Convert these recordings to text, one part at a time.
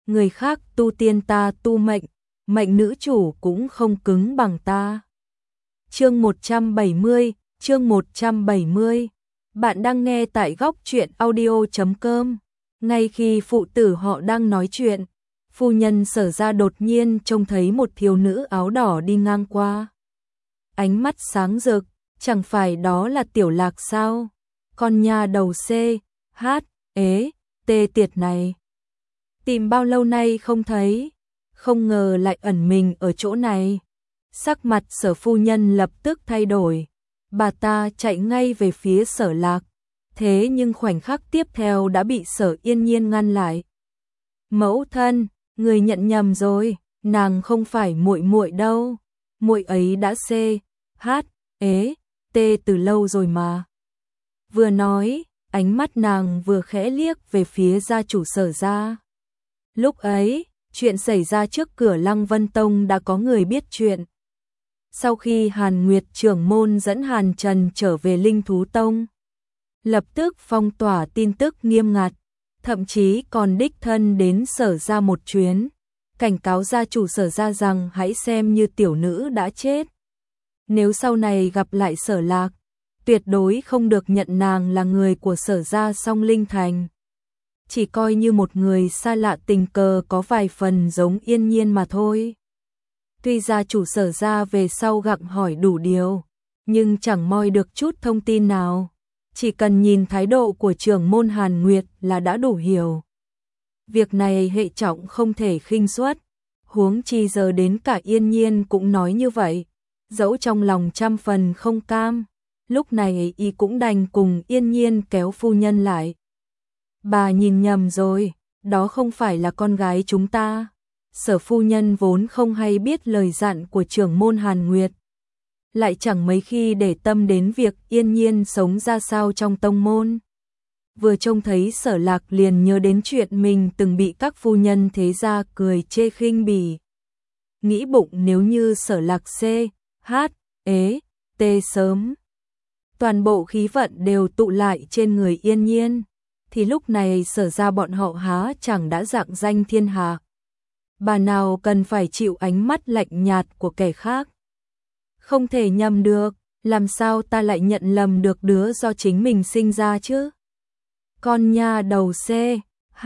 người khác tu tiên ta tu mệnh, mệnh nữ chủ cũng không cứng bằng ta. Chương 170, chương 170. Bạn đang nghe tại góc truyện audio.com. Ngay khi phụ tử họ đang nói chuyện, phu nhân Sở Gia đột nhiên trông thấy một thiếu nữ áo đỏ đi ngang qua. Ánh mắt sáng rực, chẳng phải đó là Tiểu Lạc sao? Con nhà đầu C, H, ế, T tiệt này. Tìm bao lâu nay không thấy, không ngờ lại ẩn mình ở chỗ này. Sắc mặt Sở phu nhân lập tức thay đổi, bà ta chạy ngay về phía Sở Lạc, thế nhưng khoảnh khắc tiếp theo đã bị Sở Yên Nhiên ngăn lại. Mẫu thân, người nhận nhầm rồi, nàng không phải muội muội đâu, muội ấy đã C, H, ế, T từ lâu rồi mà. Vừa nói, ánh mắt nàng vừa khẽ liếc về phía gia chủ Sở Gia. Lúc ấy, chuyện xảy ra trước cửa Lăng Vân Tông đã có người biết chuyện. Sau khi Hàn Nguyệt trưởng môn dẫn Hàn Trần trở về Linh Thú Tông, lập tức phong tỏa tin tức nghiêm ngặt, thậm chí còn đích thân đến Sở Gia một chuyến, cảnh cáo gia chủ Sở Gia rằng hãy xem như tiểu nữ đã chết. Nếu sau này gặp lại Sở Lạc, tuyệt đối không được nhận nàng là người của Sở Gia Song Linh Thành. Chỉ coi như một người xa lạ tình cờ có vài phần giống Yên Nhiên mà thôi. Tuy gia chủ Sở Gia về sau gặng hỏi đủ điều, nhưng chẳng moi được chút thông tin nào. Chỉ cần nhìn thái độ của trưởng môn Hàn Nguyệt là đã đủ hiểu. Việc này hệ trọng không thể khinh suất, huống chi giờ đến cả Yên Nhiên cũng nói như vậy. Dẫu trong lòng trăm phần không cam, lúc này y cũng đành cùng Yên Nhiên kéo phu nhân lại. Bà nhìn nhầm rồi, đó không phải là con gái chúng ta. Sở phu nhân vốn không hay biết lời dặn của trưởng môn Hàn Nguyệt, lại chẳng mấy khi để tâm đến việc Yên Nhiên sống ra sao trong tông môn. Vừa trông thấy Sở Lạc liền nhớ đến chuyện mình từng bị các phu nhân thế gia cười chê khinh bỉ. Nghĩ bụng nếu như Sở Lạc C, H, ế, T sớm, toàn bộ khí vận đều tụ lại trên người Yên Nhiên, thì lúc này Sở Gia bọn họ há chẳng đã rạng danh thiên hạ. Bà nào cần phải chịu ánh mắt lạnh nhạt của kẻ khác. Không thể nhầm được, làm sao ta lại nhận lầm được đứa do chính mình sinh ra chứ? Con nha đầu C, H,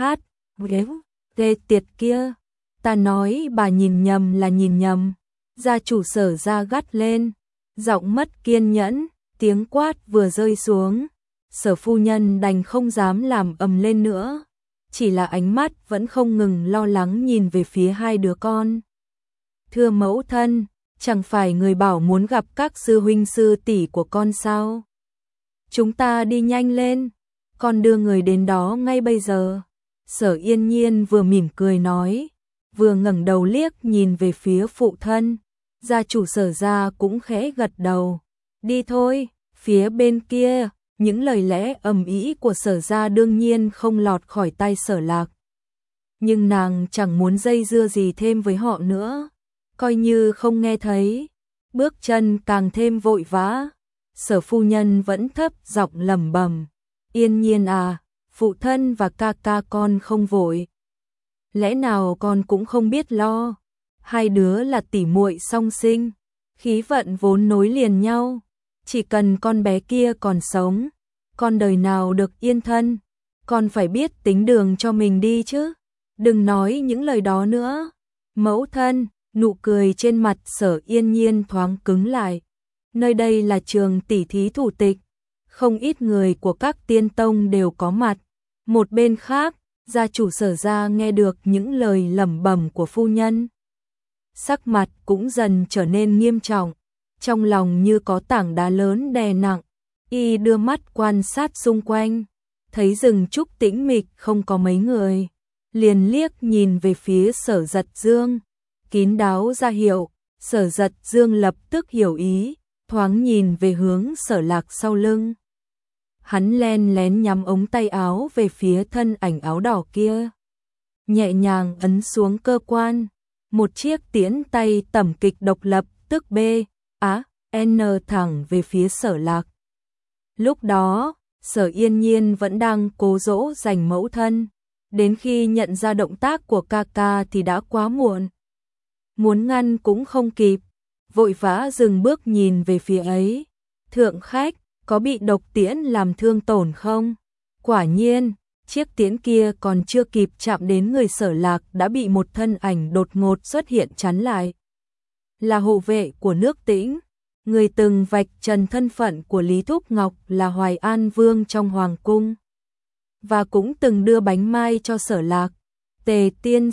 T tiệt kia, ta nói bà nhìn nhầm là nhìn nhầm. Gia chủ Sở Gia gắt lên, giọng mất kiên nhẫn, tiếng quát vừa rơi xuống. Sở phu nhân đành không dám làm ầm lên nữa, chỉ là ánh mắt vẫn không ngừng lo lắng nhìn về phía hai đứa con. Thưa mẫu thân, chẳng phải người bảo muốn gặp các sư huynh sư tỷ của con sao? Chúng ta đi nhanh lên, con đưa người đến đó ngay bây giờ. Sở Yên Nhiên vừa mỉm cười nói, vừa ngẩng đầu liếc nhìn về phía phụ thân. Gia chủ Sở Gia cũng khẽ gật đầu. Đi thôi. Phía bên kia, những lời lẽ ầm ĩ của Sở Gia đương nhiên không lọt khỏi tai Sở Lạc. Nhưng nàng chẳng muốn dây dưa gì thêm với họ nữa, coi như không nghe thấy. Bước chân càng thêm vội vã. Sở phu nhân vẫn thấp giọng lẩm bẩm, Yên Nhiên à, phụ thân và ca ca con không vội. Lẽ nào con cũng không biết lo? Hai đứa là tỷ muội song sinh, khí vận vốn nối liền nhau. Chỉ cần con bé kia còn sống, con đời nào được yên thân, con phải biết tính đường cho mình đi chứ. Đừng nói những lời đó nữa. Mẫu thân, nụ cười trên mặt Sở Yên Nhiên thoáng cứng lại. Nơi đây là trường tỷ thí thủ tịch, không ít người của các tiên tông đều có mặt. Một bên khác, gia chủ Sở Gia nghe được những lời lẩm bẩm của phu nhân, sắc mặt cũng dần trở nên nghiêm trọng, trong lòng như có tảng đá lớn đè nặng. Y đưa mắt quan sát xung quanh, thấy rừng trúc tĩnh mịch không có mấy người, liền liếc nhìn về phía Sở Giật Dương, kín đáo ra hiệu. Sở Giật Dương lập tức hiểu ý, thoáng nhìn về hướng Sở Lạc sau lưng. Hắn len lén nhắm ống tay áo về phía thân ảnh áo đỏ kia, nhẹ nhàng ấn xuống cơ quan. Một chiếc tiễn tay tẩm kịch độc lập tức B, A, N thẳng về phía Sở Lạc. Lúc đó, Sở Yên Nhiên vẫn đang cố dỗ dành mẫu thân, đến khi nhận ra động tác của ca ca thì đã quá muộn. Muốn ngăn cũng không kịp, vội vã dừng bước nhìn về phía ấy. Thượng khách, có bị độc tiễn làm thương tổn không? Quả nhiên, chiếc tiễn kia còn chưa kịp chạm đến người Sở Lạc đã bị một thân ảnh đột ngột xuất hiện chắn lại. Là hộ vệ của nước Tĩnh, người từng vạch trần thân phận của Lý Thúc Ngọc là Hoài An Vương trong Hoàng Cung. Và cũng từng đưa bánh mai cho Sở Lạc. Tề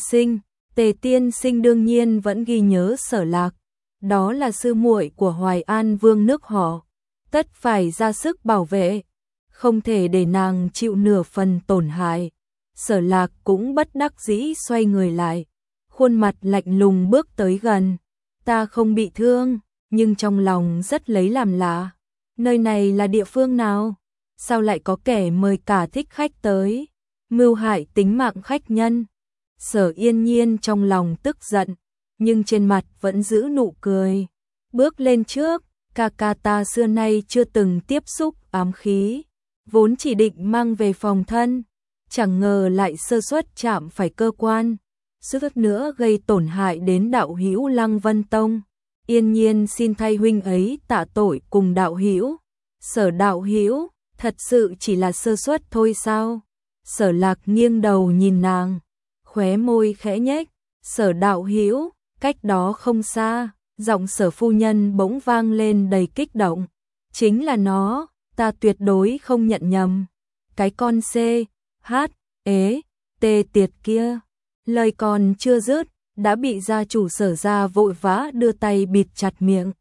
Tiên Sinh đương nhiên vẫn ghi nhớ Sở Lạc. Đó là sư muội của Hoài An Vương nước họ. Tất phải ra sức bảo vệ. Không thể để nàng chịu nửa phần tổn hại. Sở Lạc cũng bất đắc dĩ xoay người lại. Khuôn mặt lạnh lùng bước tới gần. Ta không bị thương, nhưng trong lòng rất lấy làm lạ. Nơi này là địa phương nào? Sao lại có kẻ mời cả thích khách tới? Mưu hại tính mạng khách nhân. Sở Yên Nhiên trong lòng tức giận, nhưng trên mặt vẫn giữ nụ cười. Bước lên trước, ca ca ta xưa nay chưa từng tiếp xúc ám khí. Vốn chỉ định mang về phòng thân, chẳng ngờ lại sơ suất chạm phải cơ quan. Suýt nữa gây tổn hại đến đạo hữu Lăng Vân Tông. Yên Nhiên xin thay huynh ấy tạ tội cùng đạo hữu. Sở đạo hữu, thật sự chỉ là sơ suất thôi sao? Sở Lạc nghiêng đầu nhìn nàng, khóe môi khẽ nhếch. Sở đạo hữu, cách đó không xa, giọng Sở phu nhân bỗng vang lên đầy kích động. Chính là nó, ta tuyệt đối không nhận nhầm. Cái con C, H, ế, T tiệt kia. Lời còn chưa dứt, đã bị gia chủ Sở gia vội vã đưa tay bịt chặt miệng.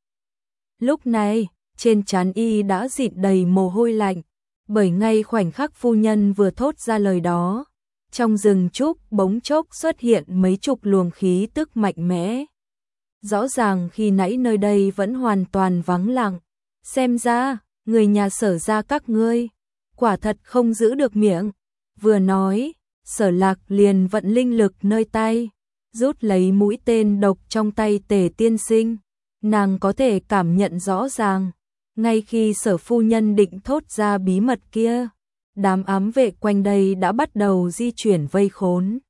Lúc này, trên trán y đã dịn đầy mồ hôi lạnh, bởi ngay khoảnh khắc phu nhân vừa thốt ra lời đó, trong rừng trúc bỗng chốc xuất hiện mấy chục luồng khí tức mạnh mẽ. Rõ ràng khi nãy nơi đây vẫn hoàn toàn vắng lặng, xem ra, người nhà Sở gia các ngươi, quả thật không giữ được miệng. Vừa nói, Sở Lạc liền vận linh lực nơi tay, rút lấy mũi tên độc trong tay Tề tiên sinh. Nàng có thể cảm nhận rõ ràng, ngay khi Sở phu nhân định thốt ra bí mật kia, đám ám vệ quanh đây đã bắt đầu di chuyển vây khốn.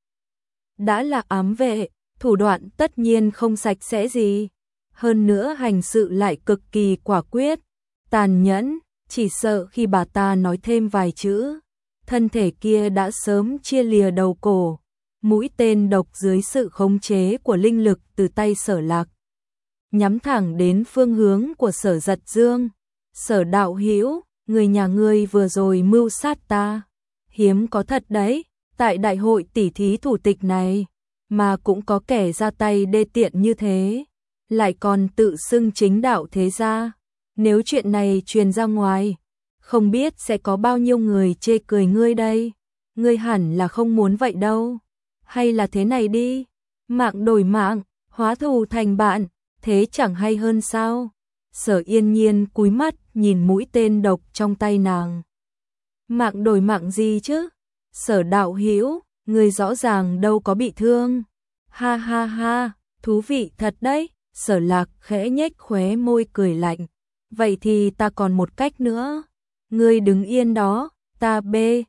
Đã là ám vệ, thủ đoạn tất nhiên không sạch sẽ gì, hơn nữa hành sự lại cực kỳ quả quyết, tàn nhẫn, chỉ sợ khi bà ta nói thêm vài chữ, thân thể kia đã sớm chia lìa đầu cổ. Mũi tên độc dưới sự khống chế của linh lực từ tay Sở Lạc, nhắm thẳng đến phương hướng của Sở Giật Dương. Sở đạo hữu, người nhà ngươi vừa rồi mưu sát ta. Hiếm có thật đấy, tại đại hội tỷ thí thủ tịch này, mà cũng có kẻ ra tay đê tiện như thế, lại còn tự xưng chính đạo thế gia. Nếu chuyện này truyền ra ngoài, không biết sẽ có bao nhiêu người chê cười ngươi đây. Ngươi hẳn là không muốn vậy đâu. Hay là thế này đi, mạng đổi mạng, hóa thù thành bạn, thế chẳng hay hơn sao? Sở Yên Nhiên cúi mắt nhìn mũi tên độc trong tay nàng. Mạng đổi mạng gì chứ? Sở đạo hữu, người rõ ràng đâu có bị thương. Ha ha ha, thú vị thật đấy. Sở Lạc khẽ nhếch khóe môi cười lạnh. Vậy thì ta còn một cách nữa. Ngươi đứng yên đó, ta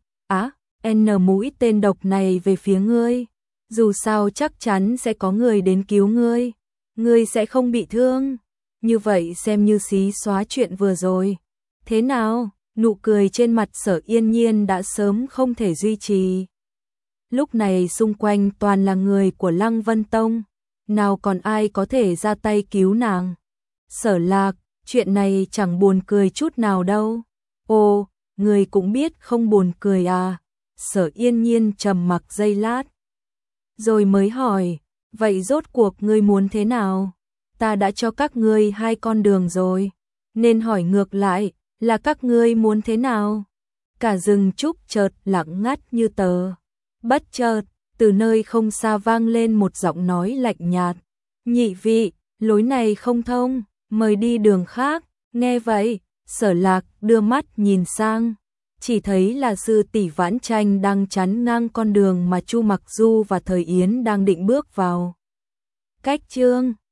N mũi tên độc này về phía ngươi. Dù sao chắc chắn sẽ có người đến cứu ngươi. Ngươi sẽ không bị thương. Như vậy xem như xí xóa chuyện vừa rồi. Thế nào? Nụ cười trên mặt Sở Yên Nhiên đã sớm không thể duy trì. Lúc này xung quanh toàn là người của Lăng Vân Tông. Nào còn ai có thể ra tay cứu nàng? Sở Lạc, chuyện này chẳng buồn cười chút nào đâu. Ồ, người cũng biết không buồn cười à? Sở Yên Nhiên trầm mặc giây lát, rồi mới hỏi, vậy rốt cuộc ngươi muốn thế nào? Ta đã cho các ngươi hai con đường rồi, nên hỏi ngược lại, là các ngươi muốn thế nào? Cả rừng trúc chợt lặng ngắt như tờ. Bất chợt, từ nơi không xa vang lên một giọng nói lạnh nhạt. Nhị vị, lối này không thông, mời đi đường khác. Nghe vậy, Sở Lạc đưa mắt nhìn sang, chỉ thấy là sư tỷ Vãn Tranh đang chắn ngang con đường mà Chu Mặc Du và Thời Yến đang định bước vào. Cách chương